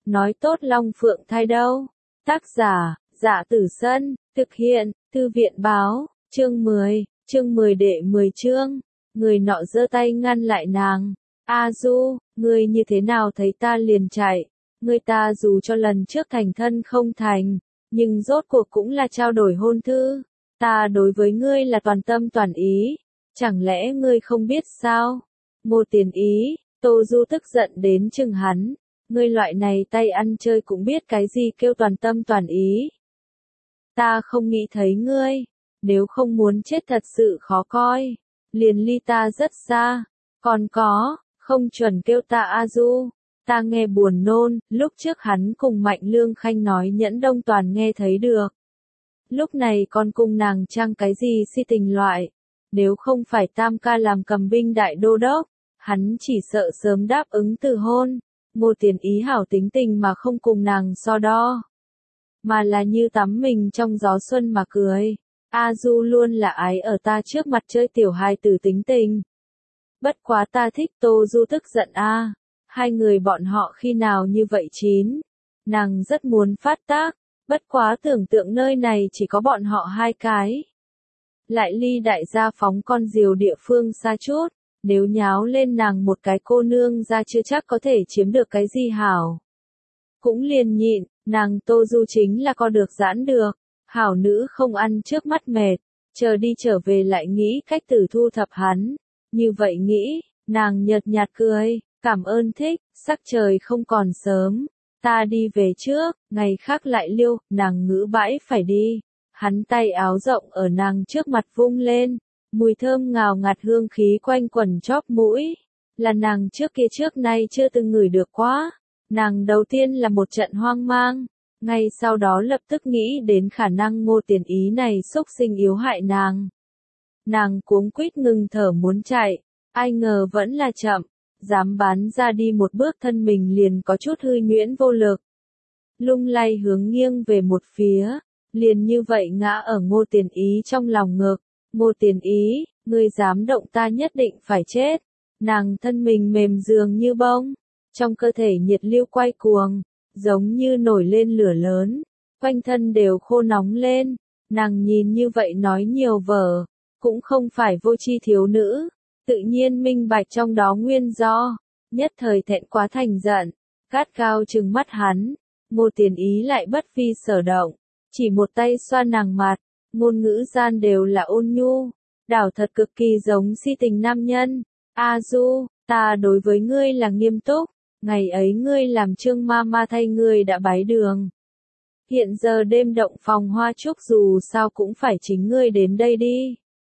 nói tốt Long Phượng thai đâu. Tác giả, Dạ Tử Sân, thực hiện, Thư viện báo, chương 10 đệ 10 chương. Người nọ giơ tay ngăn lại nàng. A Du, ngươi như thế nào thấy ta liền chạy? Ngươi ta dù cho lần trước thành thân không thành, nhưng rốt cuộc cũng là trao đổi hôn thư. Ta đối với ngươi là toàn tâm toàn ý, chẳng lẽ ngươi không biết sao? Ngô Tiền Ý, Tô Du tức giận đến chừng hắn. Ngươi loại này tay ăn chơi cũng biết cái gì kêu toàn tâm toàn ý. Ta không nghĩ thấy ngươi, nếu không muốn chết thật sự khó coi, liền ly ta rất xa. Còn có, không chuẩn kêu ta A Du, ta nghe buồn nôn. Lúc trước hắn cùng Mạnh Lương Khanh nói Nhẫn Đông toàn nghe thấy được. Lúc này con cùng nàng trang cái gì si tình loại, nếu không phải Tam ca làm cầm binh đại đô đốc, hắn chỉ sợ sớm đáp ứng từ hôn. Ngô Tiền Ý hảo tính tình mà không cùng nàng so đo, mà là như tắm mình trong gió xuân mà cười. A Du luôn là ái ở ta trước mặt chơi tiểu hài tử tính tình. Bất quá ta thích Tô Du tức giận a. Hai người bọn họ khi nào như vậy chín. Nàng rất muốn phát tác, bất quá tưởng tượng nơi này chỉ có bọn họ hai cái. Lại ly đại gia phóng con diều địa phương xa chút, nếu nháo lên nàng một cái cô nương ra chưa chắc có thể chiếm được cái gì hảo. Cũng liền nhịn, nàng Tô Du chính là co được giãn được, hảo nữ không ăn trước mắt mệt, chờ đi trở về lại nghĩ cách tử thu thập hắn. Như vậy nghĩ, nàng nhợt nhạt cười, cảm ơn thích, sắc trời không còn sớm, ta đi về trước, ngày khác lại liêu. Nàng ngữ bãi phải đi, hắn tay áo rộng ở nàng trước mặt vung lên, mùi thơm ngào ngạt hương khí quanh quẩn chóp mũi, là nàng trước kia trước nay chưa từng ngửi được quá. Nàng đầu tiên là một trận hoang mang, ngay sau đó lập tức nghĩ đến khả năng Ngô Tiền Ý này xúc sinh yếu hại nàng. Nàng cuống quýt ngừng thở muốn chạy, ai ngờ vẫn là chậm, dám bán ra đi một bước thân mình liền có chút hư nhuyễn vô lực. Lung lay hướng nghiêng về một phía, liền như vậy ngã ở Ngô Tiền Ý trong lòng ngực. Ngô Tiền Ý, ngươi dám động ta nhất định phải chết. Nàng thân mình mềm dường như bông, trong cơ thể nhiệt lưu quay cuồng, giống như nổi lên lửa lớn, quanh thân đều khô nóng lên. Nàng nhìn như vậy nói nhiều vở, cũng không phải vô tri thiếu nữ, tự nhiên minh bạch trong đó nguyên do, nhất thời thẹn quá thành giận, gắt gao trừng mắt hắn. Ngô Tiền Ý lại bất vi sở động, chỉ một tay xoa nàng mặt, ngôn ngữ gian đều là ôn nhu, đảo thật cực kỳ giống si tình nam nhân. A Du, ta đối với ngươi là nghiêm túc, ngày ấy ngươi làm Trương Mama thay ngươi đã bái đường. Hiện giờ đêm động phòng hoa trúc dù sao cũng phải chính ngươi đến đây đi.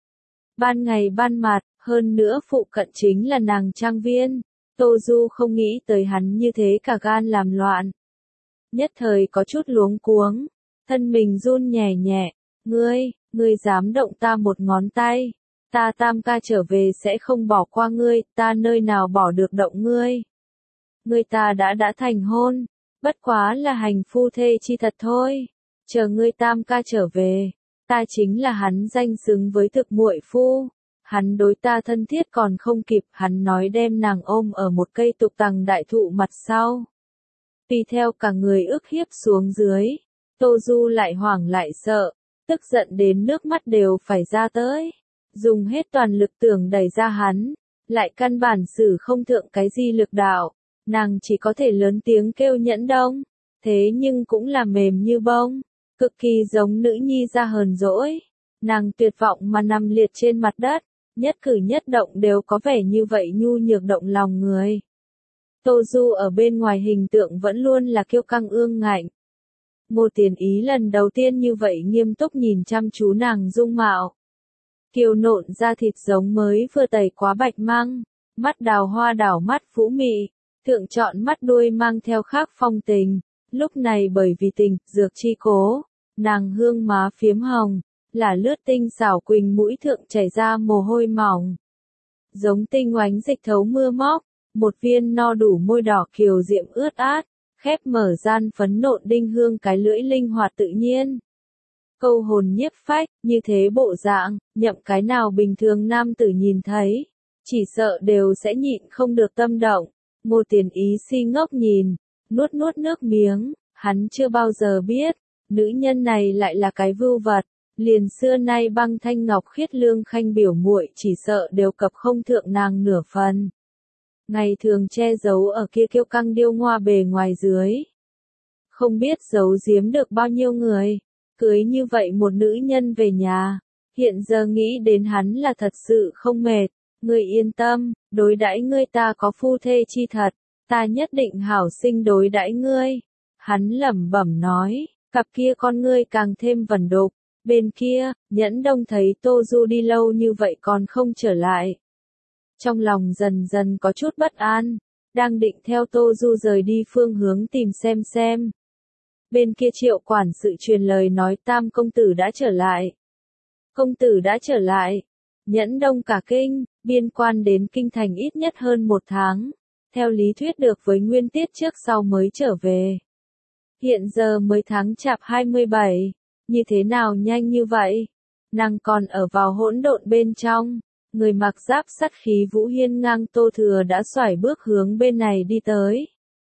Ban ngày ban mặt, hơn nữa phụ cận chính là nàng trang viên. Tô Du không nghĩ tới hắn như thế cả gan làm loạn. Nhất thời có chút luống cuống, thân mình run nhẹ nhẹ. Ngươi dám động ta một ngón tay, ta Tam ca trở về sẽ không bỏ qua ngươi, ta nơi nào bỏ được động ngươi. Ngươi ta đã thành hôn, bất quá là hành phu thê chi thật thôi. Chờ ngươi Tam ca trở về, ta chính là hắn danh xứng với thực muội phu. Hắn đối ta thân thiết còn không kịp, hắn nói đem nàng ôm ở một cây tục tằng đại thụ mặt sau. Tùy theo cả người ức hiếp xuống dưới, Tô Du lại hoảng lại sợ, tức giận đến nước mắt đều phải ra tới, dùng hết toàn lực tưởng đẩy ra hắn, lại căn bản sử không thượng cái gì lực đạo, nàng chỉ có thể lớn tiếng kêu Nhẫn Đông, thế nhưng cũng là mềm như bông, cực kỳ giống nữ nhi ra hờn dỗi. Nàng tuyệt vọng mà nằm liệt trên mặt đất, nhất cử nhất động đều có vẻ như vậy nhu nhược động lòng người. Tô Du ở bên ngoài hình tượng vẫn luôn là kiêu căng ương ngạnh. Ngô Tiền Ý lần đầu tiên như vậy nghiêm túc nhìn chăm chú nàng dung mạo. Kiều nộn da thịt giống mới vừa tẩy quá bạch măng, mắt đào hoa đảo mắt phũ mị, thượng chọn mắt đuôi mang theo khác phong tình. Lúc này bởi vì tình, dược chi cố, nàng hương má phiếm hồng, là lướt tinh xảo quỳnh mũi thượng chảy ra mồ hôi mỏng. Giống tinh oánh dịch thấu mưa móc, một viên no đủ môi đỏ kiều diệm ướt át, khép mở gian phấn nộn đinh hương cái lưỡi linh hoạt tự nhiên. Câu hồn nhiếp phách, như thế bộ dạng, nhậm cái nào bình thường nam tử nhìn thấy, chỉ sợ đều sẽ nhịn không được tâm động. Ngô Tiền Ý si ngốc nhìn, nuốt nuốt nước miếng, hắn chưa bao giờ biết, nữ nhân này lại là cái vưu vật, liền xưa nay Băng Thanh Ngọc Khiết Lương Khanh biểu muội chỉ sợ đều cập không thượng nàng nửa phần. Ngày thường che giấu ở kia kiêu căng điêu ngoa bề ngoài dưới. Không biết giấu giếm được bao nhiêu người, cưới như vậy một nữ nhân về nhà, hiện giờ nghĩ đến hắn là thật sự không mệt, ngươi yên tâm, đối đãi ngươi ta có phu thê chi thật, ta nhất định hảo sinh đối đãi ngươi. Hắn lẩm bẩm nói, cặp kia con ngươi càng thêm vẩn đục, bên kia, Nhẫn Đông thấy Tô Du đi lâu như vậy còn không trở lại. Trong lòng dần dần có chút bất an, đang định theo Tô Du rời đi phương hướng tìm xem. Bên kia Triệu quản sự truyền lời nói Tam công tử đã trở lại. Công tử đã trở lại. Nhẫn Đông cả kinh, biên quan đến kinh thành ít nhất hơn 1 tháng. Theo lý thuyết được với nguyên tiết trước sau mới trở về. Hiện giờ mới tháng Chạp 27, như thế nào nhanh như vậy? Nàng còn ở vào hỗn độn bên trong. Người mặc giáp sắt khí vũ hiên ngang Tô Thừa đã xoải bước hướng bên này đi tới.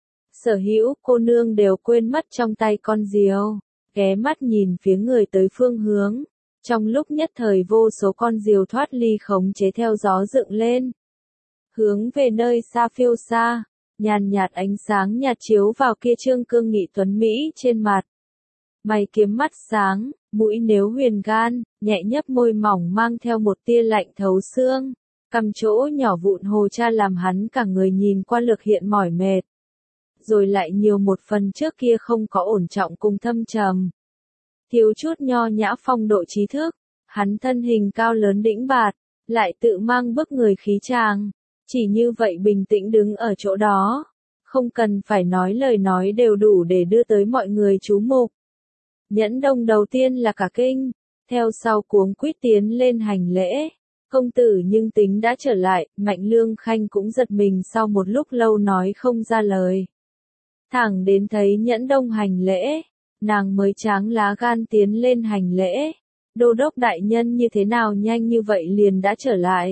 Sở hữu cô nương đều quên mất trong tay con diều, ghé mắt nhìn phía người tới phương hướng. Trong lúc nhất thời vô số con diều thoát ly khống chế theo gió dựng lên. Hướng về nơi xa phiêu xa, nhàn nhạt ánh sáng nhạt chiếu vào kia trương cương nghị tuấn Mỹ trên mặt. Mày kiếm mắt sáng, mũi nếu huyền gan, nhẹ nhấp môi mỏng mang theo một tia lạnh thấu xương. Cằm chỗ nhỏ vụn hồ cha làm hắn cả người nhìn qua lực hiện mỏi mệt. Rồi lại nhiều một phần trước kia không có ổn trọng cùng thâm trầm. Thiếu chút nho nhã phong độ trí thức, hắn thân hình cao lớn đĩnh bạt, lại tự mang bức người khí tràng. Chỉ như vậy bình tĩnh đứng ở chỗ đó, không cần phải nói lời nói đều đủ để đưa tới mọi người chú mục. Nhẫn Đông đầu tiên là cả kinh, theo sau cuống quýt tiến lên hành lễ. Công tử nhưng tính đã trở lại, Mạnh Lương Khanh cũng giật mình sau một lúc lâu nói không ra lời. Thẳng đến thấy Nhẫn Đông hành lễ, nàng mới tráng lá gan tiến lên hành lễ. Đô đốc đại nhân như thế nào nhanh như vậy liền đã trở lại.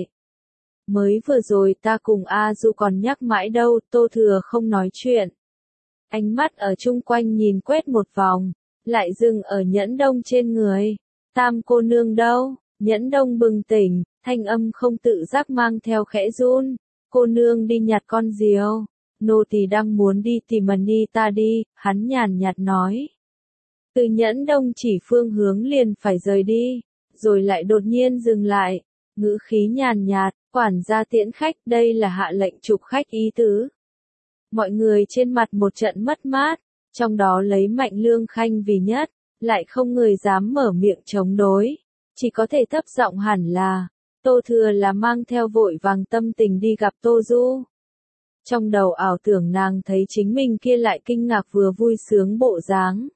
Mới vừa rồi ta cùng A Du còn nhắc mãi đâu, Tô Thừa không nói chuyện. Ánh mắt ở chung quanh nhìn quét một vòng, lại dừng ở Nhẫn Đông trên người. Tam cô nương đâu? Nhẫn Đông bừng tỉnh, thanh âm không tự giác mang theo khẽ run. Cô nương đi nhặt con diều. Nô tỳ đang muốn đi tìm Mani ta đi, hắn nhàn nhạt nói. Từ Nhẫn Đông chỉ phương hướng liền phải rời đi, rồi lại đột nhiên dừng lại. Ngữ khí nhàn nhạt, quản gia tiễn khách, đây là hạ lệnh trục khách ý tứ. Mọi người trên mặt một trận mất mát, trong đó lấy Mạnh Lương Khanh vì nhất, lại không người dám mở miệng chống đối, chỉ có thể thấp giọng hẳn là, Tô Thừa là mang theo vội vàng tâm tình đi gặp Tô Du. Trong đầu ảo tưởng nàng thấy chính mình kia lại kinh ngạc vừa vui sướng bộ dáng.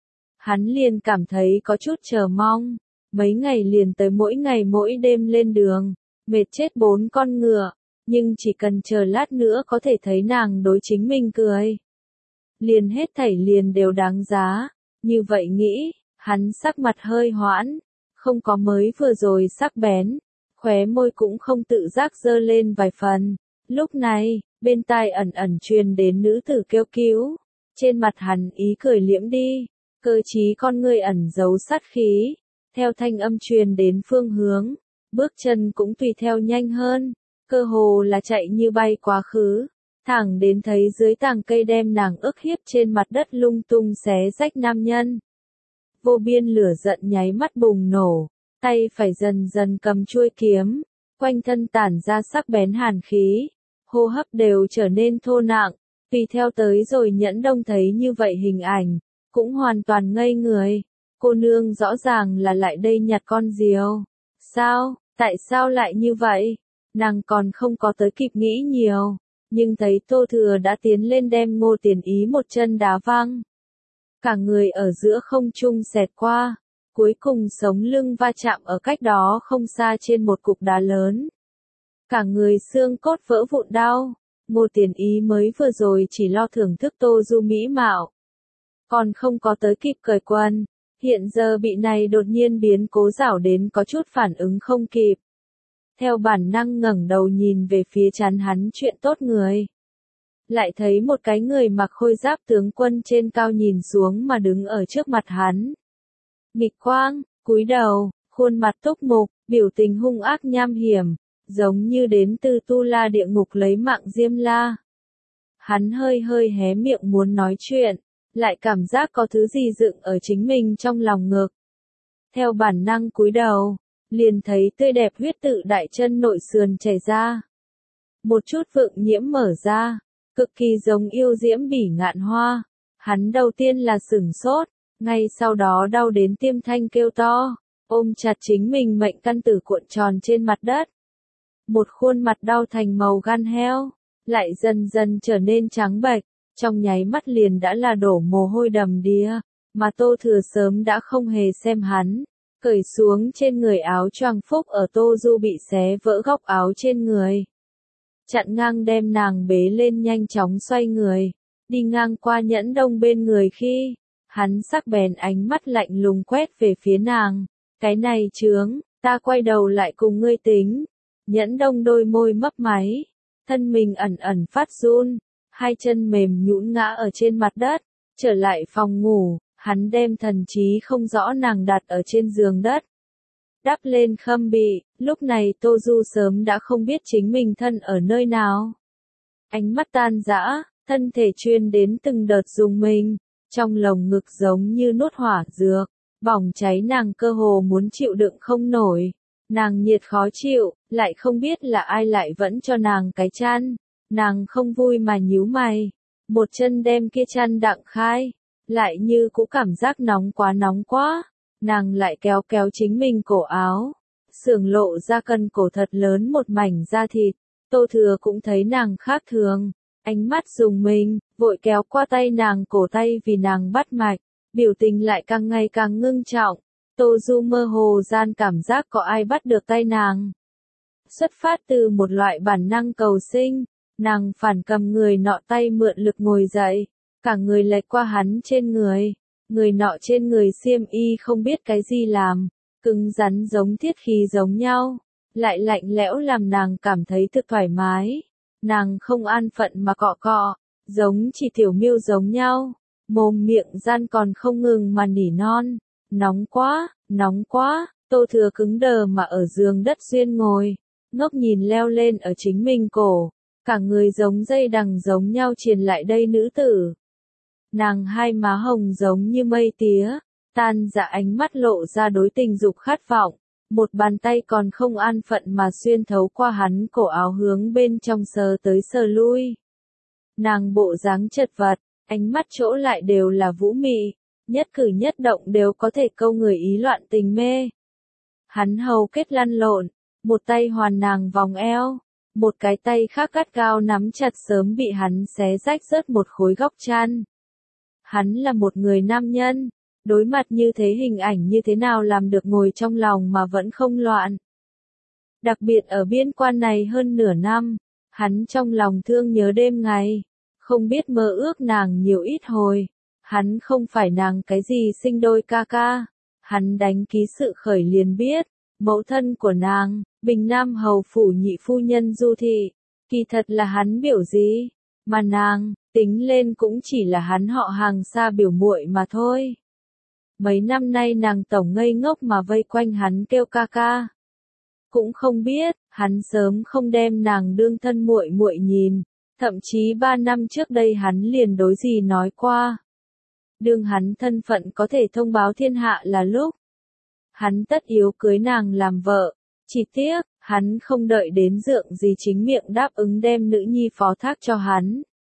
Hắn liền cảm thấy có chút chờ mong, mấy ngày liền tới mỗi ngày mỗi đêm lên đường, mệt chết 4 con ngựa, nhưng chỉ cần chờ lát nữa có thể thấy nàng đối chính mình cười. Liền hết thảy liền đều đáng giá, như vậy nghĩ, hắn sắc mặt hơi hoãn, không có mới vừa rồi sắc bén, khóe môi cũng không tự giác dơ lên vài phần. Lúc này, bên tai ẩn ẩn truyền đến nữ tử kêu cứu, trên mặt hắn ý cười liễm đi, cơ trí con ngươi ẩn giấu sát khí, theo thanh âm truyền đến phương hướng, bước chân cũng tùy theo nhanh hơn, cơ hồ là chạy như bay quá khứ, thẳng đến thấy dưới tàng cây đem nàng ức hiếp trên mặt đất lung tung xé rách nam nhân. Vô biên lửa giận nháy mắt bùng nổ, tay phải dần dần cầm chuôi kiếm, quanh thân tản ra sắc bén hàn khí, hô hấp đều trở nên thô nặng, tùy theo tới rồi Nhẫn Đông thấy như vậy hình ảnh, cũng hoàn toàn ngây người. Cô nương rõ ràng là lại đây nhặt con diều. Sao, tại sao lại như vậy? Nàng còn không có tới kịp nghĩ nhiều, nhưng thấy Tô Thừa đã tiến lên đem Ngô Tiền Ý một chân đá văng. Cả người ở giữa không trung xẹt qua, cuối cùng sống lưng va chạm ở cách đó không xa trên một cục đá lớn. Cả người xương cốt vỡ vụn đau, Ngô Tiền Ý mới vừa rồi chỉ lo thưởng thức Tô Du mỹ mạo. Còn không có tới kịp cởi quần, hiện giờ bị này đột nhiên biến cố rảo đến có chút phản ứng không kịp. Theo bản năng ngẩng đầu nhìn về phía chán hắn chuyện tốt người. lại thấy một cái người mặc khôi giáp tướng quân trên cao nhìn xuống mà đứng ở trước mặt hắn. Nghịch quang, cúi đầu, khuôn mặt túc mục, biểu tình hung ác nham hiểm, giống như đến từ Tu La địa ngục lấy mạng Diêm La. Hắn hơi hơi hé miệng muốn nói chuyện, lại cảm giác có thứ gì dựng ở chính mình trong lòng ngực. Theo bản năng cúi đầu, liền thấy tươi đẹp huyết tự đại chân nội sườn chảy ra. Một chút vượng nhiễm mở ra, cực kỳ giống yêu diễm bỉ ngạn hoa. Hắn đầu tiên là sửng sốt, ngay sau đó đau đến tiêm thanh kêu to, ôm chặt chính mình mệnh căn tử cuộn tròn trên mặt đất. Một khuôn mặt đau thành màu gan heo, lại dần dần trở nên trắng bệch, trong nháy mắt liền đã là đổ mồ hôi đầm đìa, mà Tô Thừa sớm đã không hề xem hắn, cởi xuống trên người áo choàng phúc ở Tô Du bị xé vỡ góc áo trên người. Chặn ngang đem nàng bế lên nhanh chóng xoay người, đi ngang qua Nhẫn Đông bên người khi, hắn sắc bén ánh mắt lạnh lùng quét về phía nàng, cái này chướng, ta quay đầu lại cùng ngươi tính. Nhẫn Đông đôi môi mấp máy, thân mình ẩn ẩn phát run, hai chân mềm nhũn ngã ở trên mặt đất, trở lại phòng ngủ, hắn đem thần trí không rõ nàng đặt ở trên giường đất. Đắp lên khâm bị, lúc này Tô Du sớm đã không biết chính mình thân ở nơi nào. Ánh mắt tan rã, thân thể chuyên đến từng đợt rung mình, trong lồng ngực giống như nuốt hỏa dược, bỏng cháy nàng cơ hồ muốn chịu đựng không nổi. Nàng nhiệt khó chịu, lại không biết là ai lại vẫn cho nàng cái chăn. Nàng không vui mà nhíu mày, một chân đem kia chăn đặng khai, lại như cũng cảm giác nóng quá. Nàng lại kéo kéo chính mình cổ áo, sườn lộ ra cân cổ thật lớn một mảnh da thịt. Tô Thừa cũng thấy nàng khác thường, ánh mắt rùng mình, vội kéo qua tay nàng cổ tay vì nàng bắt mạch, biểu tình lại càng ngày càng ngưng trọng. Tô Du mơ hồ gian cảm giác có ai bắt được tay nàng. Xuất phát từ một loại bản năng cầu sinh, nàng phản cầm người nọ tay mượn lực ngồi dậy, cả người lệch qua hắn trên người. Người nọ trên người xiêm y không biết cái gì làm, cứng rắn giống thiết khí giống nhau, lại lạnh lẽo làm nàng cảm thấy thực thoải mái. Nàng không an phận mà cọ cọ, giống chỉ tiểu miêu giống nhau, mồm miệng gian còn không ngừng mà nỉ non. Nóng quá, Tô Thừa cứng đờ mà ở giường đất xuyên ngồi, ngốc nhìn leo lên ở chính mình cổ, cả người giống dây đằng giống nhau triền lại đây nữ tử. Nàng hai má hồng giống như mây tía, tan dạ ánh mắt lộ ra đối tình dục khát vọng, một bàn tay còn không an phận mà xuyên thấu qua hắn cổ áo hướng bên trong sờ tới sờ lui. Nàng bộ dáng chật vật, ánh mắt chỗ lại đều là vũ mị, nhất cử nhất động đều có thể câu người ý loạn tình mê. Hắn hầu kết lăn lộn, một tay hoàn nàng vòng eo, một cái tay khác gắt gao nắm chặt sớm bị hắn xé rách rớt một khối góc chăn. Hắn là một người nam nhân, đối mặt như thế hình ảnh như thế nào làm được ngồi trong lòng mà vẫn không loạn. Đặc biệt ở biên quan này hơn nửa năm, hắn trong lòng thương nhớ đêm ngày, không biết mơ ước nàng nhiều ít hồi. Hắn không phải nàng cái gì sinh đôi ca ca, hắn đánh ký sự khởi liền biết, mẫu thân của nàng, Bình Nam hầu phủ nhị phu nhân Du Thị, kỳ thật là hắn biểu gì, mà nàng, tính lên cũng chỉ là hắn họ hàng xa biểu muội mà thôi. Mấy năm nay nàng tổng ngây ngốc mà vây quanh hắn kêu ca ca. Cũng không biết, hắn sớm không đem nàng đương thân muội muội nhìn, thậm chí 3 năm trước đây hắn liền đối gì nói qua. Đương hắn thân phận có thể thông báo thiên hạ là lúc hắn tất yếu cưới nàng làm vợ, chỉ tiếc, hắn không đợi đến dượng gì chính miệng đáp ứng đem nữ nhi phó thác cho hắn.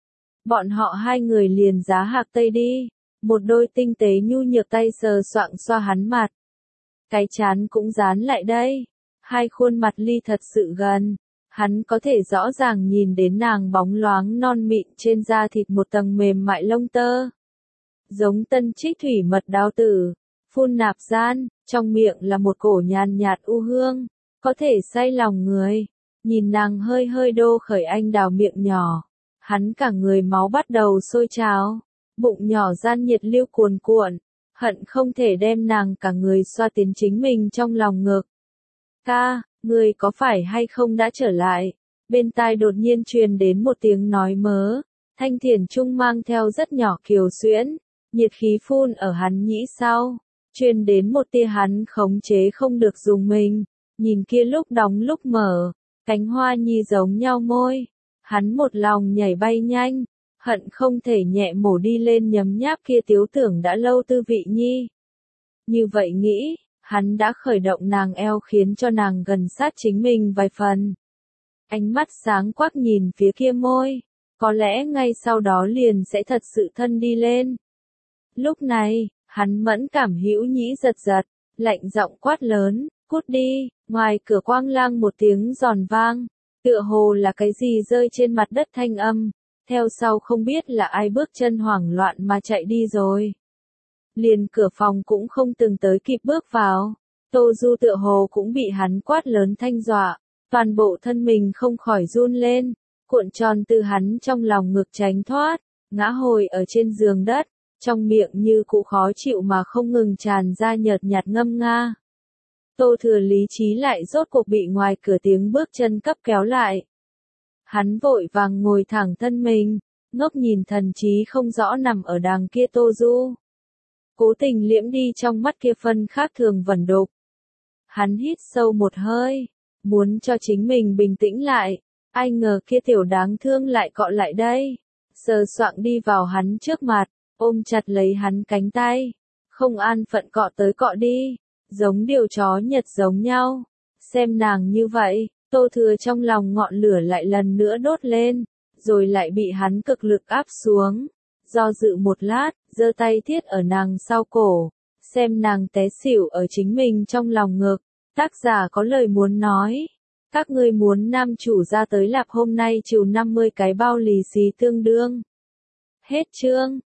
Bọn họ hai người liền giá hạc tây đi, một đôi tinh tế nhu nhược tay sờ soạng xoa hắn mặt. Cái chán cũng dán lại đây, hai khuôn mặt ly thật sự gần, hắn có thể rõ ràng nhìn đến nàng bóng loáng non mịn trên da thịt một tầng mềm mại lông tơ. Giống tân trích thủy mật đao tử, phun nạp gian, trong miệng là một cổ nhàn nhạt u hương, có thể say lòng người. Nhìn nàng hơi hơi đô khởi anh đào miệng nhỏ, hắn cả người máu bắt đầu sôi trào, bụng nhỏ gian nhiệt lưu cuồn cuộn, hận không thể đem nàng cả người xoa tiến chính mình trong lòng ngực. Ca, người có phải hay không đã trở lại? Bên tai đột nhiên truyền đến một tiếng nói mớ, Thanh thiền trung mang theo rất nhỏ kiều xuyễn, nhiệt khí phun ở hắn nhĩ sau, truyền đến một tia hắn khống chế không được dùng mình, nhìn kia lúc đóng lúc mở, cánh hoa nhi giống nhau môi, hắn một lòng nhảy bay nhanh, hận không thể nhẹ mổ đi lên nhấm nháp kia tiếu tưởng đã lâu tư vị nhi. Như vậy nghĩ, hắn đã khởi động nàng eo khiến cho nàng gần sát chính mình vài phần. Ánh mắt sáng quắc nhìn phía kia môi, có lẽ ngay sau đó liền sẽ thật sự thân đi lên. Lúc này, hắn mẫn cảm hữu nhĩ giật giật, lạnh giọng quát lớn, cút đi, ngoài cửa quang lang một tiếng giòn vang, tựa hồ là cái gì rơi trên mặt đất thanh âm, theo sau không biết là ai bước chân hoảng loạn mà chạy đi rồi. Liền cửa phòng cũng không từng tới kịp bước vào, Tô Du tựa hồ cũng bị hắn quát lớn thanh dọa, toàn bộ thân mình không khỏi run lên, cuộn tròn từ hắn trong lòng ngực tránh thoát, ngã hồi ở trên giường đất, trong miệng như cụ khó chịu mà không ngừng tràn ra nhợt nhạt ngâm nga. Tô Thừa lý trí lại rốt cuộc bị ngoài cửa tiếng bước chân cấp kéo lại. Hắn vội vàng ngồi thẳng thân mình, ngốc nhìn thần trí không rõ nằm ở đằng kia Tô Du. Cố tình liễm đi trong mắt kia phân khác thường vẩn đục. Hắn hít sâu một hơi, muốn cho chính mình bình tĩnh lại, ai ngờ kia tiểu đáng thương lại cọ lại đây, sờ soạng đi vào hắn trước mặt, ôm chặt lấy hắn cánh tay, không an phận cọ tới cọ đi, giống điều chó nhật giống nhau. Xem nàng như vậy, Tô Thừa trong lòng ngọn lửa lại lần nữa đốt lên, rồi lại bị hắn cực lực áp xuống. Do dự một lát, giơ tay thiết ở nàng sau cổ, xem nàng té xỉu ở chính mình trong lòng ngực. Tác giả có lời muốn nói, các ngươi muốn nam chủ ra tới lạp hôm nay trừ 50 cái bao lì xì tương đương. Hết chương.